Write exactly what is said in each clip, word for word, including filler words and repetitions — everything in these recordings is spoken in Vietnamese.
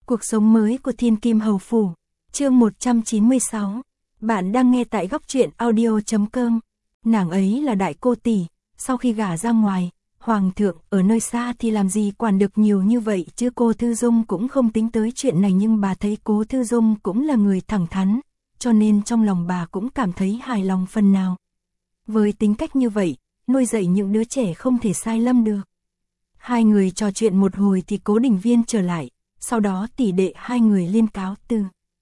Cuộc sống mới của Thiên Kim Hầu Phủ, chương một trăm chín mươi sáu. Bạn đang nghe tại góc truyện audio chấm com. Nàng ấy là đại cô tỷ, sau khi gả ra ngoài, hoàng thượng ở nơi xa thì làm gì quản được nhiều như vậy chứ. Cô Thư Dung cũng không tính tới chuyện này, nhưng bà thấy cô Thư Dung cũng là người thẳng thắn, cho nên trong lòng bà cũng cảm thấy hài lòng phần nào. Với tính cách như vậy, nuôi dạy những đứa trẻ không thể sai lầm được. Hai người trò chuyện một hồi thì Cố Đình Viên trở lại, sau đó tỷ đệ hai người liên cáo từ.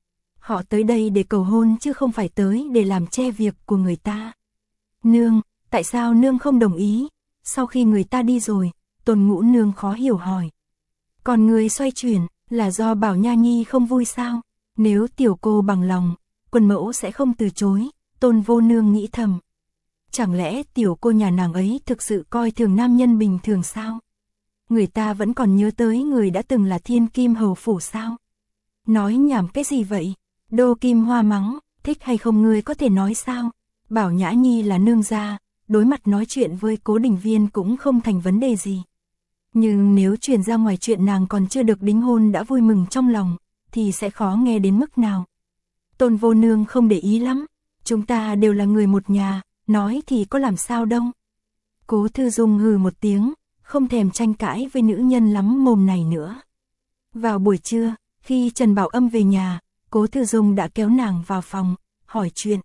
Họ tới đây để cầu hôn chứ không phải tới để làm che việc của người ta. Nương, tại sao nương không đồng ý? Sau khi người ta đi rồi, Tôn Ngũ Nương khó hiểu hỏi. Còn người xoay chuyển, là do Bảo Nha Nhi không vui sao? Nếu tiểu cô bằng lòng, Quân Mẫu sẽ không từ chối, Tôn Vô Nương nghĩ thầm. Chẳng lẽ tiểu cô nhà nàng ấy thực sự coi thường nam nhân bình thường sao? Người ta vẫn còn nhớ tới người đã từng là Thiên Kim Hầu Phủ sao? Nói nhảm cái gì vậy? Đô Kim Hoa mắng, thích hay không ngươi có thể nói sao? Bảo Nhã Nhi là nương gia, đối mặt nói chuyện với Cố Đình Viên cũng không thành vấn đề gì. Nhưng nếu truyền ra ngoài chuyện nàng còn chưa được đính hôn đã vui mừng trong lòng, thì sẽ khó nghe đến mức nào. Tôn Vô Nương không để ý lắm, chúng ta đều là người một nhà, nói thì có làm sao đâu. Cố Thư Dung hừ một tiếng, không thèm tranh cãi với nữ nhân lắm mồm này nữa. Vào buổi trưa, khi Trần Bảo Âm về nhà, Cố Thư Dung đã kéo nàng vào phòng, hỏi chuyện.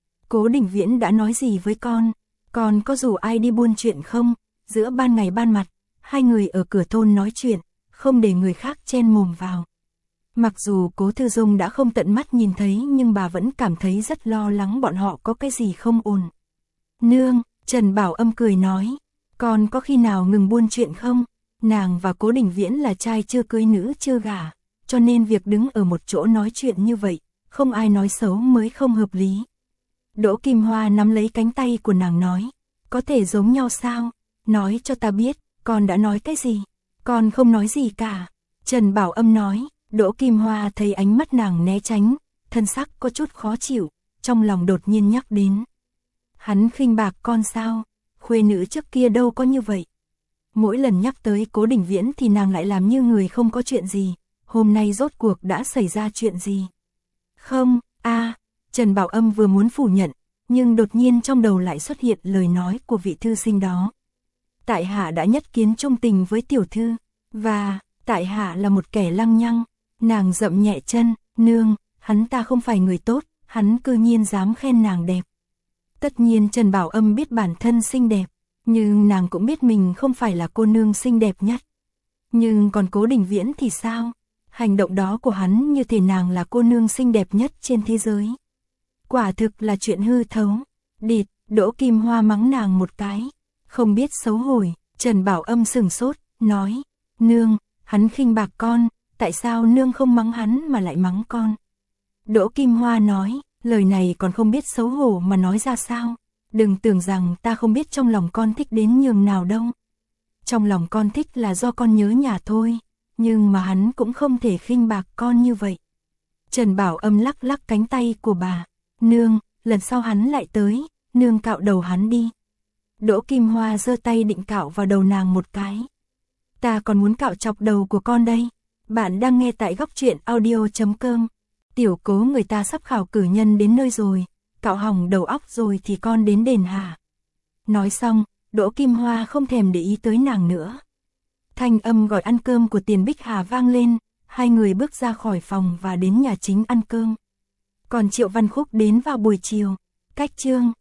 Cố Đình Viễn đã nói gì với con? Con có rủ ai đi buôn chuyện không? Giữa ban ngày ban mặt, hai người ở cửa thôn nói chuyện, không để người khác chen mồm vào. Mặc dù Cố Thư Dung đã không tận mắt nhìn thấy, nhưng bà vẫn cảm thấy rất lo lắng bọn họ có cái gì không ổn. Nương, Trần Bảo Âm cười nói, con có khi nào ngừng buôn chuyện không? Nàng và Cố Đình Viễn là trai chưa cưới nữ chưa gả, cho nên việc đứng ở một chỗ nói chuyện như vậy, không ai nói xấu mới không hợp lý. Đỗ Kim Hoa nắm lấy cánh tay của nàng nói, có thể giống nhau sao? Nói cho ta biết, con đã nói cái gì? Con không nói gì cả. Trần Bảo Âm nói. Đỗ Kim Hoa thấy ánh mắt nàng né tránh, thân sắc có chút khó chịu, trong lòng đột nhiên nhắc đến. Hắn khinh bạc con sao? Khuê nữ trước kia đâu có như vậy. Mỗi lần nhắc tới Cố Đình Viễn thì nàng lại làm như người không có chuyện gì. Hôm nay rốt cuộc đã xảy ra chuyện gì? Không, a Trần Bảo Âm vừa muốn phủ nhận, nhưng đột nhiên trong đầu lại xuất hiện lời nói của vị thư sinh đó. Tại hạ đã nhất kiến trung tình với tiểu thư, và tại hạ là một kẻ lăng nhăng. Nàng dậm nhẹ chân, nương, hắn ta không phải người tốt, hắn cư nhiên dám khen nàng đẹp. Tất nhiên Trần Bảo Âm biết bản thân xinh đẹp, nhưng nàng cũng biết mình không phải là cô nương xinh đẹp nhất. Nhưng còn Cố Đình Viễn thì sao? Hành động đó của hắn như thể nàng là cô nương xinh đẹp nhất trên thế giới. Quả thực là chuyện hư thấu. Địt, Đỗ Kim Hoa mắng nàng một cái. Không biết xấu hổ. Trần Bảo Âm sừng sốt, nói, nương, hắn khinh bạc con, tại sao nương không mắng hắn mà lại mắng con? Đỗ Kim Hoa nói, lời này còn không biết xấu hổ mà nói ra sao? Đừng tưởng rằng ta không biết trong lòng con thích đến nhường nào đâu. Trong lòng con thích là do con nhớ nhà thôi, nhưng mà hắn cũng không thể khinh bạc con như vậy. Trần Bảo Âm lắc lắc cánh tay của bà, nương, lần sau hắn lại tới, nương cạo đầu hắn đi. Đỗ Kim Hoa giơ tay định cạo vào đầu nàng một cái. Ta còn muốn cạo chọc đầu của con đây. Bạn đang nghe tại góc truyện audio chấm com. Tiểu Cố người ta sắp khảo cử nhân đến nơi rồi, cạo hỏng đầu óc rồi thì con đến đền hả? Nói xong, Đỗ Kim Hoa không thèm để ý tới nàng nữa. Thanh âm gọi ăn cơm của Tiền Bích Hà vang lên, hai người bước ra khỏi phòng và đến nhà chính ăn cơm. Còn Triệu Văn Khúc đến vào buổi chiều. Cách chương